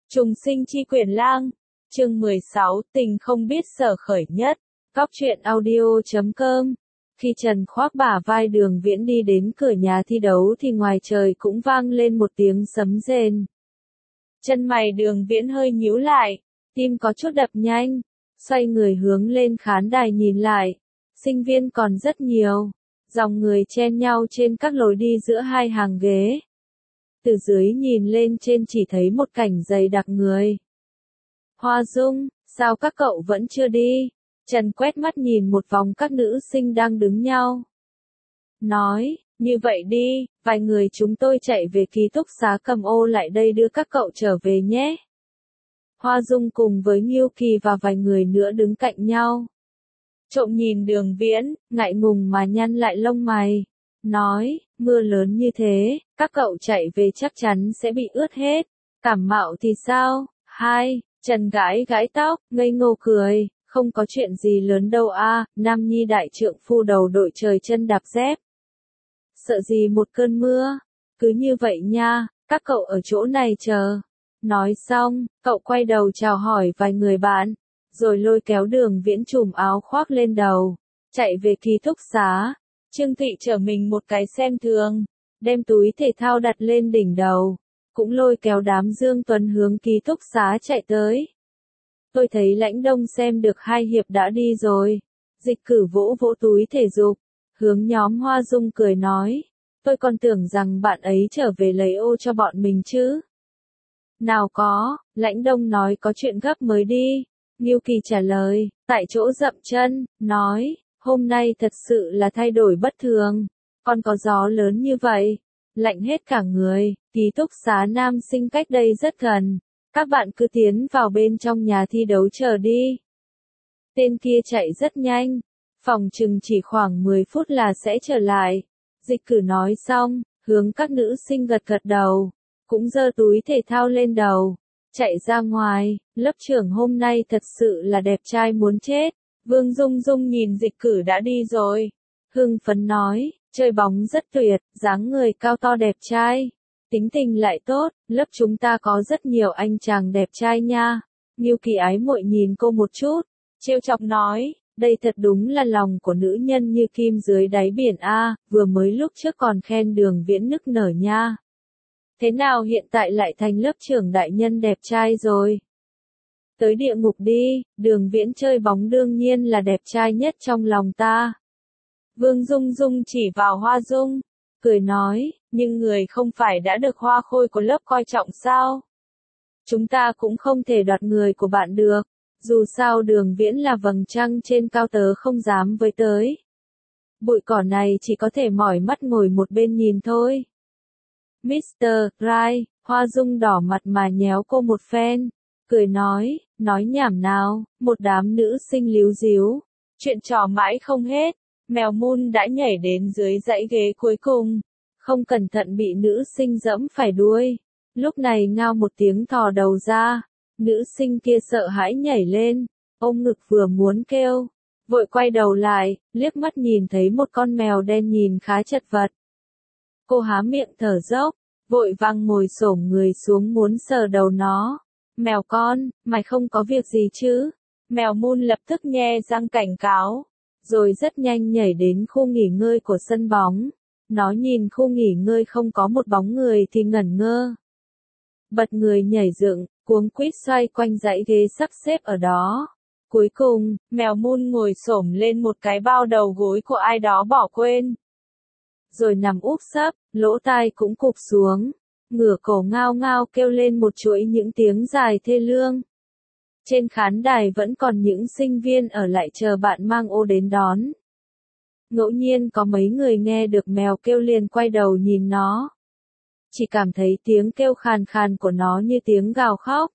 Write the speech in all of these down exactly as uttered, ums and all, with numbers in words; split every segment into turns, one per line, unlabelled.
Trùng sinh chi quyền lang, chương mười sáu, tình không biết sở khởi nhất, Cóc truyện audio chấm com. Khi Trần khoác bả vai Đường Viễn đi đến cửa nhà thi đấu thì ngoài trời cũng vang lên một tiếng sấm rền. Chân mày Đường Viễn hơi nhíu lại, tim có chút đập nhanh, xoay người hướng lên khán đài nhìn lại. Sinh viên còn rất nhiều, dòng người chen nhau trên các lối đi giữa hai hàng ghế. Từ dưới nhìn lên trên chỉ thấy một cảnh dày đặc người. Hoa Dung, sao các cậu vẫn chưa đi? Trần quét mắt nhìn một vòng các nữ sinh đang đứng nhau. Nói, như vậy đi, vài người chúng tôi chạy về ký túc xá cầm ô lại đây đưa các cậu trở về nhé. Hoa Dung cùng với Nghiêu Kỳ và vài người nữa đứng cạnh nhau. Trộm nhìn Đường Viễn, ngại ngùng mà nhăn lại lông mày. Nói, mưa lớn như thế, các cậu chạy về chắc chắn sẽ bị ướt hết. Cảm mạo thì sao? Hai, Trần gãi gãi tóc, ngây ngô cười, không có chuyện gì lớn đâu a, Nam Nhi đại trượng phu đầu đội trời chân đạp dép. Sợ gì một cơn mưa, cứ như vậy nha, các cậu ở chỗ này chờ. Nói xong, cậu quay đầu chào hỏi vài người bạn, rồi lôi kéo Đường Viễn trùm áo khoác lên đầu, chạy về ký túc xá. Trương Thị chở mình một cái xem thường, đem túi thể thao đặt lên đỉnh đầu, cũng lôi kéo đám Dương Tuấn hướng ký túc xá chạy tới. Tôi thấy Lãnh Đông xem được hai hiệp đã đi rồi. Dịch Cử vỗ vỗ túi thể dục, hướng nhóm Hoa Dung cười nói, tôi còn tưởng rằng bạn ấy trở về lấy ô cho bọn mình chứ. Nào có, Lãnh Đông nói có chuyện gấp mới đi. Nghiêu Kỳ trả lời, tại chỗ dậm chân, nói, hôm nay thật sự là thay đổi bất thường, còn có gió lớn như vậy, lạnh hết cả người, ký túc xá nam sinh cách đây rất gần, các bạn cứ tiến vào bên trong nhà thi đấu chờ đi. Tên kia chạy rất nhanh, phòng chừng chỉ khoảng mười phút là sẽ trở lại. Dịch Cử nói xong, hướng các nữ sinh gật gật đầu, cũng giơ túi thể thao lên đầu, chạy ra ngoài. Lớp trưởng hôm nay thật sự là đẹp trai muốn chết. Vương Dung Dung nhìn Dịch Cử đã đi rồi, hưng phấn nói, chơi bóng rất tuyệt, dáng người cao to đẹp trai, tính tình lại tốt, lớp chúng ta có rất nhiều anh chàng đẹp trai nha. Nghiêu Kỳ ái muội nhìn cô một chút, trêu chọc nói, đây thật đúng là lòng của nữ nhân như kim dưới đáy biển a, vừa mới lúc trước còn khen Đường Viễn nức nở nha. Thế nào hiện tại lại thành lớp trưởng đại nhân đẹp trai rồi? Tới địa ngục đi, Đường Viễn chơi bóng đương nhiên là đẹp trai nhất trong lòng ta. Vương Dung Dung chỉ vào Hoa Dung, cười nói, nhưng người không phải đã được Hoa Khôi của lớp coi trọng sao? Chúng ta cũng không thể đoạt người của bạn được, dù sao Đường Viễn là vầng trăng trên cao tớ không dám với tới. Bụi cỏ này chỉ có thể mỏi mắt ngồi một bên nhìn thôi. mít tơ Right, Hoa Dung đỏ mặt mà nhéo cô một phen, cười nói, nói nhảm nào, một đám nữ sinh líu díu, chuyện trò mãi không hết, mèo Moon đã nhảy đến dưới dãy ghế cuối cùng, không cẩn thận bị nữ sinh dẫm phải đuôi, lúc này ngao một tiếng thò đầu ra, nữ sinh kia sợ hãi nhảy lên, ôm ngực vừa muốn kêu, vội quay đầu lại, liếc mắt nhìn thấy một con mèo đen nhìn khá chật vật. Cô há miệng thở dốc, vội vàng ngồi xổm người xuống muốn sờ đầu nó. Mèo con, mày không có việc gì chứ? Mèo Moon lập tức nhe răng cảnh cáo, rồi rất nhanh nhảy đến khu nghỉ ngơi của sân bóng. Nó nhìn khu nghỉ ngơi không có một bóng người thì ngẩn ngơ. Bật người nhảy dựng, cuống quýt xoay quanh dãy ghế sắp xếp ở đó. Cuối cùng, mèo Moon ngồi xổm lên một cái bao đầu gối của ai đó bỏ quên. Rồi nằm úp sấp, lỗ tai cũng cụp xuống. Ngửa cổ ngao ngao kêu lên một chuỗi những tiếng dài thê lương. Trên khán đài vẫn còn những sinh viên ở lại chờ bạn mang ô đến đón. Ngẫu nhiên có mấy người nghe được mèo kêu liền quay đầu nhìn nó. Chỉ cảm thấy tiếng kêu khàn khàn của nó như tiếng gào khóc.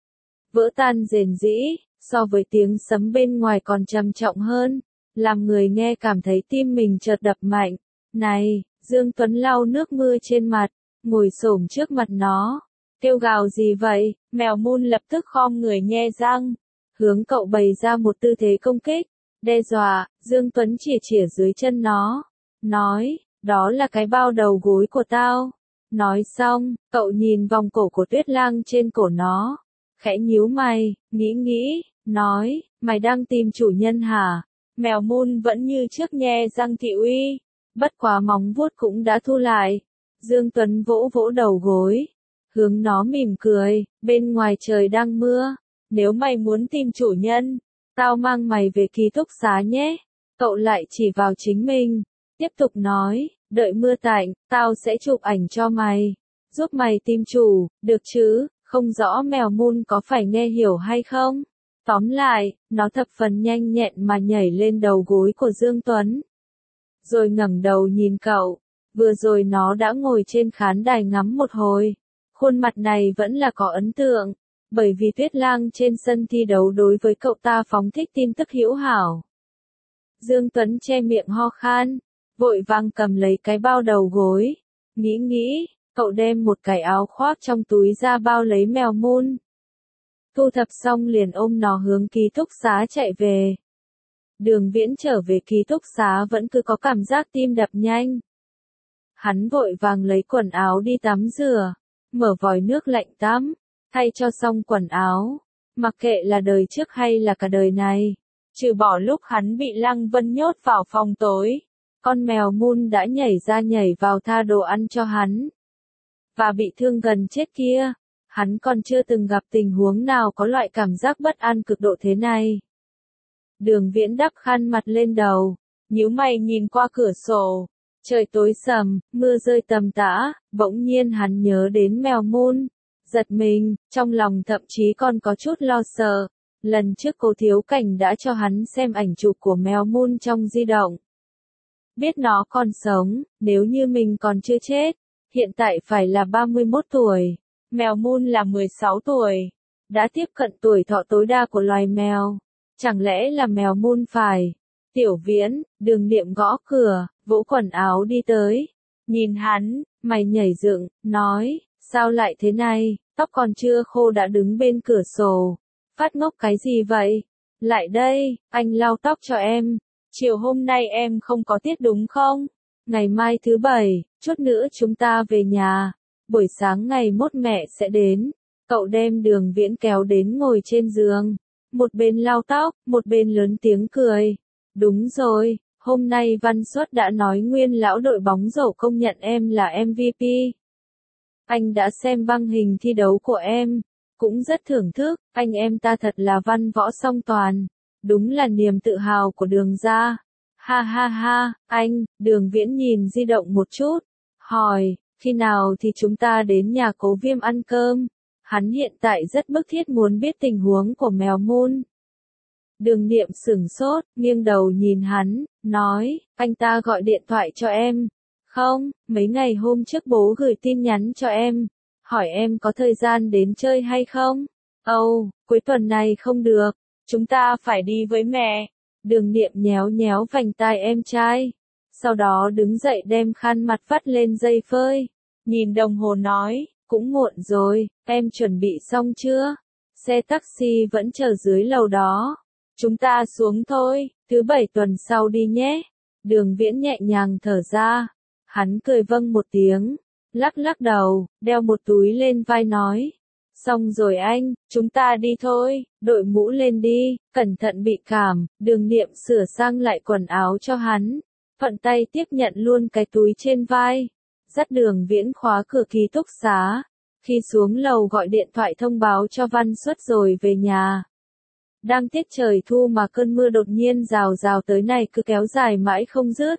Vỡ tan rền rĩ, so với tiếng sấm bên ngoài còn trầm trọng hơn, làm người nghe cảm thấy tim mình chợt đập mạnh. Này, Dương Tuấn lau nước mưa trên mặt, ngồi xổm trước mặt nó, kêu gào gì vậy? Mèo Moon lập tức khom người nhe răng, hướng cậu bày ra một tư thế công kích, đe dọa. Dương Tuấn chỉa chỉa dưới chân nó, nói, đó là cái bao đầu gối của tao. Nói xong, cậu nhìn vòng cổ của Tuyết Lang trên cổ nó, khẽ nhíu mày, nghĩ nghĩ, nói, mày đang tìm chủ nhân hả? Mèo Moon vẫn như trước nhe răng thị uy, bất quá móng vuốt cũng đã thu lại. Dương Tuấn vỗ vỗ đầu gối, hướng nó mỉm cười, bên ngoài trời đang mưa, nếu mày muốn tìm chủ nhân, tao mang mày về ký túc xá nhé. Cậu lại chỉ vào chính mình, tiếp tục nói, đợi mưa tạnh, tao sẽ chụp ảnh cho mày, giúp mày tìm chủ, được chứ? Không rõ mèo Moon có phải nghe hiểu hay không? Tóm lại, nó thập phần nhanh nhẹn mà nhảy lên đầu gối của Dương Tuấn. Rồi ngẩng đầu nhìn cậu, vừa rồi nó đã ngồi trên khán đài ngắm một hồi. Khuôn mặt này vẫn là có ấn tượng, bởi vì Tuyết Lang trên sân thi đấu đối với cậu ta phóng thích tin tức hữu hảo. Dương Tuấn che miệng ho khan, vội vàng cầm lấy cái bao đầu gối, nghĩ nghĩ, cậu đem một cái áo khoác trong túi ra bao lấy mèo Moon. Thu thập xong liền ôm nó hướng ký túc xá chạy về. Đường Viễn trở về ký túc xá vẫn cứ có cảm giác tim đập nhanh. Hắn vội vàng lấy quần áo đi tắm rửa, mở vòi nước lạnh tắm, thay cho xong quần áo, mặc kệ là đời trước hay là cả đời này. Trừ bỏ lúc hắn bị Lăng Vân nhốt vào phòng tối, con mèo Moon đã nhảy ra nhảy vào tha đồ ăn cho hắn. Và bị thương gần chết kia, hắn còn chưa từng gặp tình huống nào có loại cảm giác bất an cực độ thế này. Đường Viễn đắp khăn mặt lên đầu, nhíu mày nhìn qua cửa sổ. Trời tối sầm, mưa rơi tầm tã, bỗng nhiên hắn nhớ đến mèo Moon. Giật mình, trong lòng thậm chí còn có chút lo sợ. Lần trước Cố Thiếu Cảnh đã cho hắn xem ảnh chụp của mèo Moon trong di động. Biết nó còn sống, nếu như mình còn chưa chết, hiện tại phải là ba mươi mốt tuổi. Mèo Moon là mười sáu tuổi, đã tiếp cận tuổi thọ tối đa của loài mèo. Chẳng lẽ là mèo Moon phải? Tiểu Viễn, Đường Niệm gõ cửa, vỗ quần áo đi tới. Nhìn hắn, mày nhảy dựng, nói, sao lại thế này, tóc còn chưa khô đã đứng bên cửa sổ. Phát ngốc cái gì vậy? Lại đây, anh lau tóc cho em. Chiều hôm nay em không có tiết đúng không? Ngày mai thứ bảy, chút nữa chúng ta về nhà. Buổi sáng ngày mốt mẹ sẽ đến. Cậu đem Đường Viễn kéo đến ngồi trên giường. Một bên lau tóc, một bên lớn tiếng cười. Đúng rồi, hôm nay Văn Xuất đã nói nguyên lão đội bóng rổ công nhận em là em vê pê. Anh đã xem băng hình thi đấu của em, cũng rất thưởng thức, anh em ta thật là văn võ song toàn. Đúng là niềm tự hào của Đường gia. Ha ha ha, anh, Đường Viễn nhìn di động một chút, hỏi, khi nào thì chúng ta đến nhà Cố Viêm ăn cơm? Hắn hiện tại rất bức thiết muốn biết tình huống của mèo Moon. Đường Niệm sửng sốt, nghiêng đầu nhìn hắn, nói, anh ta gọi điện thoại cho em. Không, mấy ngày hôm trước bố gửi tin nhắn cho em, hỏi em có thời gian đến chơi hay không? Ồ, oh, cuối tuần này không được, chúng ta phải đi với mẹ. Đường Niệm nhéo nhéo vành tai em trai, sau đó đứng dậy đem khăn mặt vắt lên dây phơi, nhìn đồng hồ nói, cũng muộn rồi, em chuẩn bị xong chưa? Xe taxi vẫn chờ dưới lầu đó. Chúng ta xuống thôi, thứ bảy tuần sau đi nhé. Đường Viễn nhẹ nhàng thở ra. Hắn cười vâng một tiếng, lắc lắc đầu, đeo một túi lên vai nói. Xong rồi anh, chúng ta đi thôi, đội mũ lên đi, cẩn thận bị cảm. Đường Niệm sửa sang lại quần áo cho hắn, thuận tay tiếp nhận luôn cái túi trên vai. Dắt Đường Viễn khóa cửa ký túc xá. Khi xuống lầu gọi điện thoại thông báo cho Văn Xuất rồi về nhà. Đang tiết trời thu mà cơn mưa đột nhiên rào rào tới này cứ kéo dài mãi không dứt.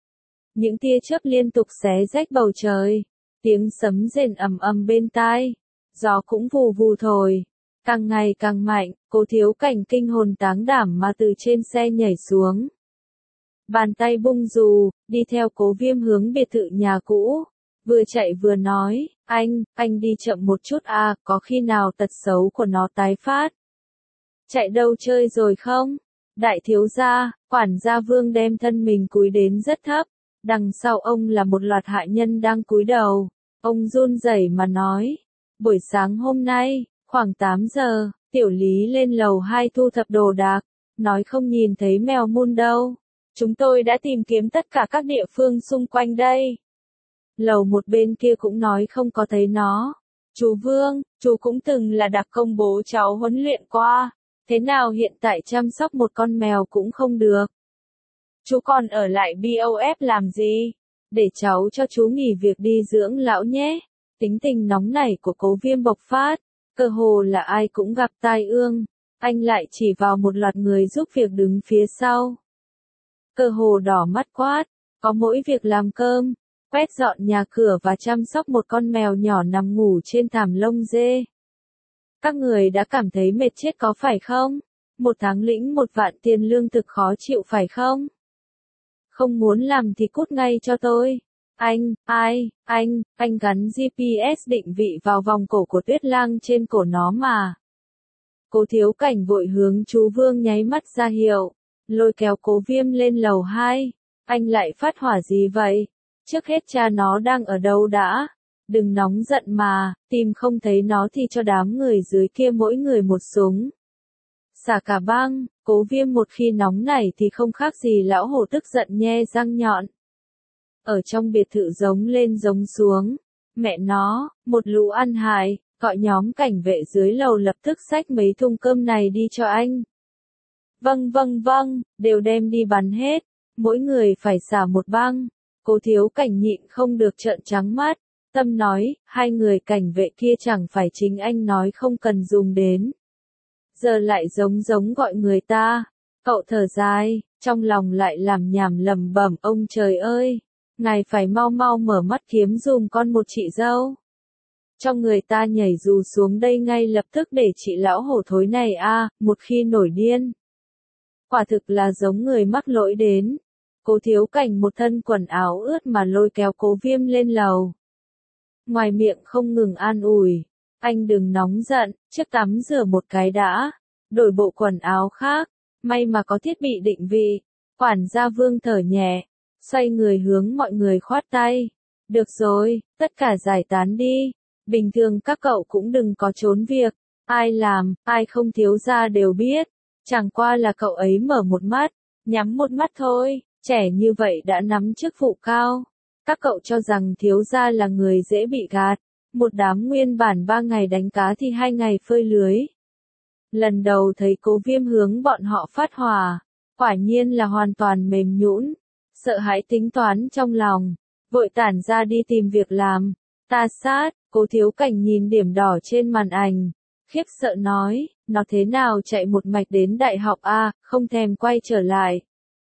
Những tia chớp liên tục xé rách bầu trời, tiếng sấm rền ầm ầm bên tai, gió cũng vù vù thổi, càng ngày càng mạnh. Cố Thiếu Cảnh kinh hồn táng đảm mà từ trên xe nhảy xuống. Bàn tay bung dù, đi theo Cố Viêm hướng biệt thự nhà cũ, vừa chạy vừa nói, anh, anh đi chậm một chút à, có khi nào tật xấu của nó tái phát. Chạy đâu chơi rồi không? Đại thiếu gia, quản gia Vương đem thân mình cúi đến rất thấp, đằng sau ông là một loạt hạ nhân đang cúi đầu. Ông run rẩy mà nói, buổi sáng hôm nay, khoảng tám giờ, Tiểu Lý lên lầu hai thu thập đồ đạc, nói không nhìn thấy mèo Moon đâu. Chúng tôi đã tìm kiếm tất cả các địa phương xung quanh đây. Lầu một bên kia cũng nói không có thấy nó. Chú Vương, chú cũng từng là đặc công bố cháu huấn luyện qua, thế nào hiện tại chăm sóc một con mèo cũng không được. Chú còn ở lại bê o ép làm gì? Để cháu cho chú nghỉ việc đi dưỡng lão nhé. Tính tình nóng nảy của Cố Viêm bộc phát, cơ hồ là ai cũng gặp tai ương, anh lại chỉ vào một loạt người giúp việc đứng phía sau. Cơ hồ đỏ mắt quát, có mỗi việc làm cơm, quét dọn nhà cửa và chăm sóc một con mèo nhỏ nằm ngủ trên thảm lông dê. Các người đã cảm thấy mệt chết có phải không? Một tháng lĩnh một vạn tiền lương thực khó chịu phải không? Không muốn làm thì cút ngay cho tôi. Anh, ai, anh, anh gắn giê pê ét định vị vào vòng cổ của Tuyết Lang trên cổ nó mà. Cố Thiếu Cảnh vội hướng chú Vương nháy mắt ra hiệu, lôi kéo Cố Viêm lên lầu hai. Anh lại phát hỏa gì vậy? Trước hết cha nó đang ở đâu đã? Đừng nóng giận mà, tìm không thấy nó thì cho đám người dưới kia mỗi người một súng. Xả cả băng, Cố Viêm một khi nóng nảy thì không khác gì lão hổ tức giận nhe răng nhọn. Ở trong biệt thự giống lên giống xuống, mẹ nó, một lũ ăn hại, gọi nhóm cảnh vệ dưới lầu lập tức xách mấy thùng cơm này đi cho anh. Vâng vâng vâng, đều đem đi bắn hết, mỗi người phải xả một băng. Cố Thiếu Cảnh nhịn không được trợn trắng mắt, tâm nói, hai người cảnh vệ kia chẳng phải chính anh nói không cần dùng đến. Giờ lại giống giống gọi người ta, cậu thở dài, trong lòng lại làm nhảm lầm bẩm ông trời ơi, ngài phải mau mau mở mắt kiếm dùm con một chị dâu. Cho người ta nhảy dù xuống đây ngay lập tức để chị lão hổ thối này a, một khi nổi điên. Quả thực là giống người mắc lỗi đến. Cố Thiếu Cảnh một thân quần áo ướt mà lôi kéo Cố Viêm lên lầu. Ngoài miệng không ngừng an ủi, anh đừng nóng giận, trước tắm rửa một cái đã, đổi bộ quần áo khác, may mà có thiết bị định vị. Quản gia Vương thở nhẹ, xoay người hướng mọi người khoát tay. Được rồi, tất cả giải tán đi, bình thường các cậu cũng đừng có trốn việc, ai làm, ai không thiếu gia đều biết, chẳng qua là cậu ấy mở một mắt, nhắm một mắt thôi. Trẻ như vậy đã nắm chức vụ cao. Các cậu cho rằng thiếu gia là người dễ bị gạt. Một đám nguyên bản ba ngày đánh cá thì hai ngày phơi lưới. Lần đầu thấy Cố Viêm hướng bọn họ phát hỏa, quả nhiên là hoàn toàn mềm nhũn, sợ hãi tính toán trong lòng, vội tản ra đi tìm việc làm. Ta sát, Cố Thiếu Cảnh nhìn điểm đỏ trên màn ảnh, khiếp sợ nói, nó thế nào chạy một mạch đến đại học A, không thèm quay trở lại.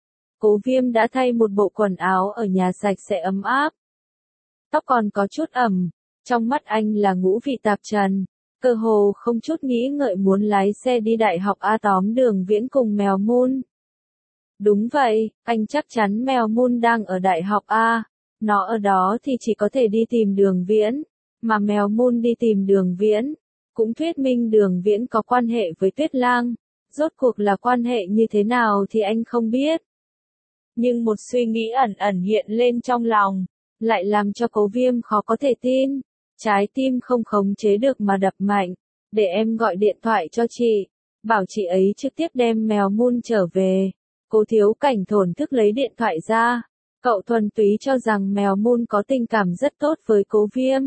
Cố Viêm đã thay một bộ quần áo ở nhà sạch sẽ ấm áp. Tóc còn có chút ẩm, trong mắt anh là ngũ vị tạp trần, cơ hồ không chút nghĩ ngợi muốn lái xe đi đại học A tóm Đường Viễn cùng Mèo Mun. Đúng vậy, anh chắc chắn Mèo Mun đang ở đại học A, nó ở đó thì chỉ có thể đi tìm Đường Viễn, mà Mèo Mun đi tìm Đường Viễn, cũng thuyết minh Đường Viễn có quan hệ với Tuyết Lang, rốt cuộc là quan hệ như thế nào thì anh không biết. Nhưng một suy nghĩ ẩn ẩn hiện lên trong lòng, lại làm cho Cố Viêm khó có thể tin, trái tim không khống chế được mà đập mạnh, để em gọi điện thoại cho chị, bảo chị ấy trực tiếp đem Mèo Mun trở về. Cố Thiếu Cảnh thổn thức lấy điện thoại ra, cậu thuần túy cho rằng Mèo Mun có tình cảm rất tốt với Cố Viêm.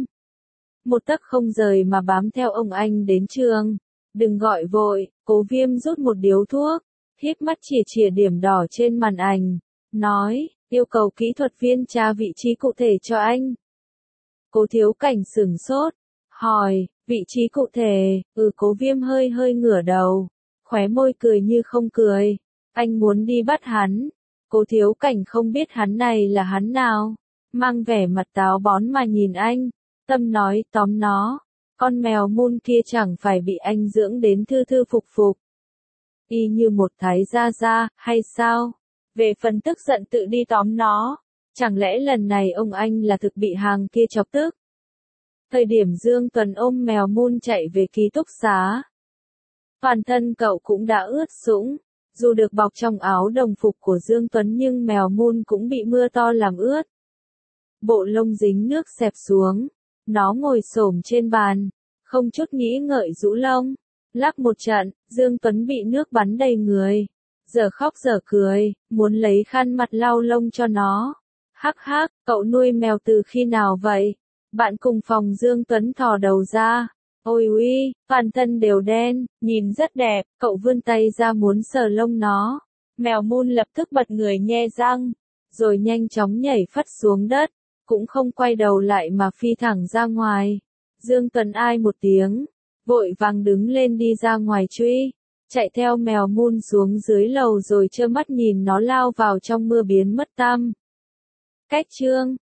Một tấc không rời mà bám theo ông anh đến trường, đừng gọi vội, Cố Viêm rút một điếu thuốc, híp mắt chìa chìa điểm đỏ trên màn ảnh. Nói, yêu cầu kỹ thuật viên tra vị trí cụ thể cho anh. Cố Thiếu Cảnh sửng sốt, hỏi, vị trí cụ thể, ừ. Cố Viêm hơi hơi ngửa đầu, khóe môi cười như không cười, anh muốn đi bắt hắn. Cố Thiếu Cảnh không biết hắn này là hắn nào, mang vẻ mặt táo bón mà nhìn anh, tâm nói tóm nó, con Mèo Mun kia chẳng phải bị anh dưỡng đến thư thư phục phục. Y như một thái gia gia, hay sao? Về phần tức giận tự đi tóm nó, chẳng lẽ lần này ông anh là thực bị hàng kia chọc tức? Thời điểm Dương Tuần ôm Mèo Mun chạy về ký túc xá, toàn thân cậu cũng đã ướt sũng, dù được bọc trong áo đồng phục của Dương Tuấn nhưng Mèo Mun cũng bị mưa to làm ướt. Bộ lông dính nước xẹp xuống, nó ngồi xổm trên bàn, không chút nghĩ ngợi rũ lông, lắc một trận, Dương Tuấn bị nước bắn đầy người. Giờ khóc giờ cười, muốn lấy khăn mặt lau lông cho nó. Hắc hắc, cậu nuôi mèo từ khi nào vậy? Bạn cùng phòng Dương Tuấn thò đầu ra. Ôi uy, toàn thân đều đen, nhìn rất đẹp, cậu vươn tay ra muốn sờ lông nó. Mèo Moon lập tức bật người nhe răng, rồi nhanh chóng nhảy phắt xuống đất, cũng không quay đầu lại mà phi thẳng ra ngoài. Dương Tuấn ai một tiếng, vội vàng đứng lên đi ra ngoài truy, chạy theo mèo Moon xuống dưới lầu rồi trơ mắt nhìn nó lao vào trong mưa biến mất tăm. Cách chương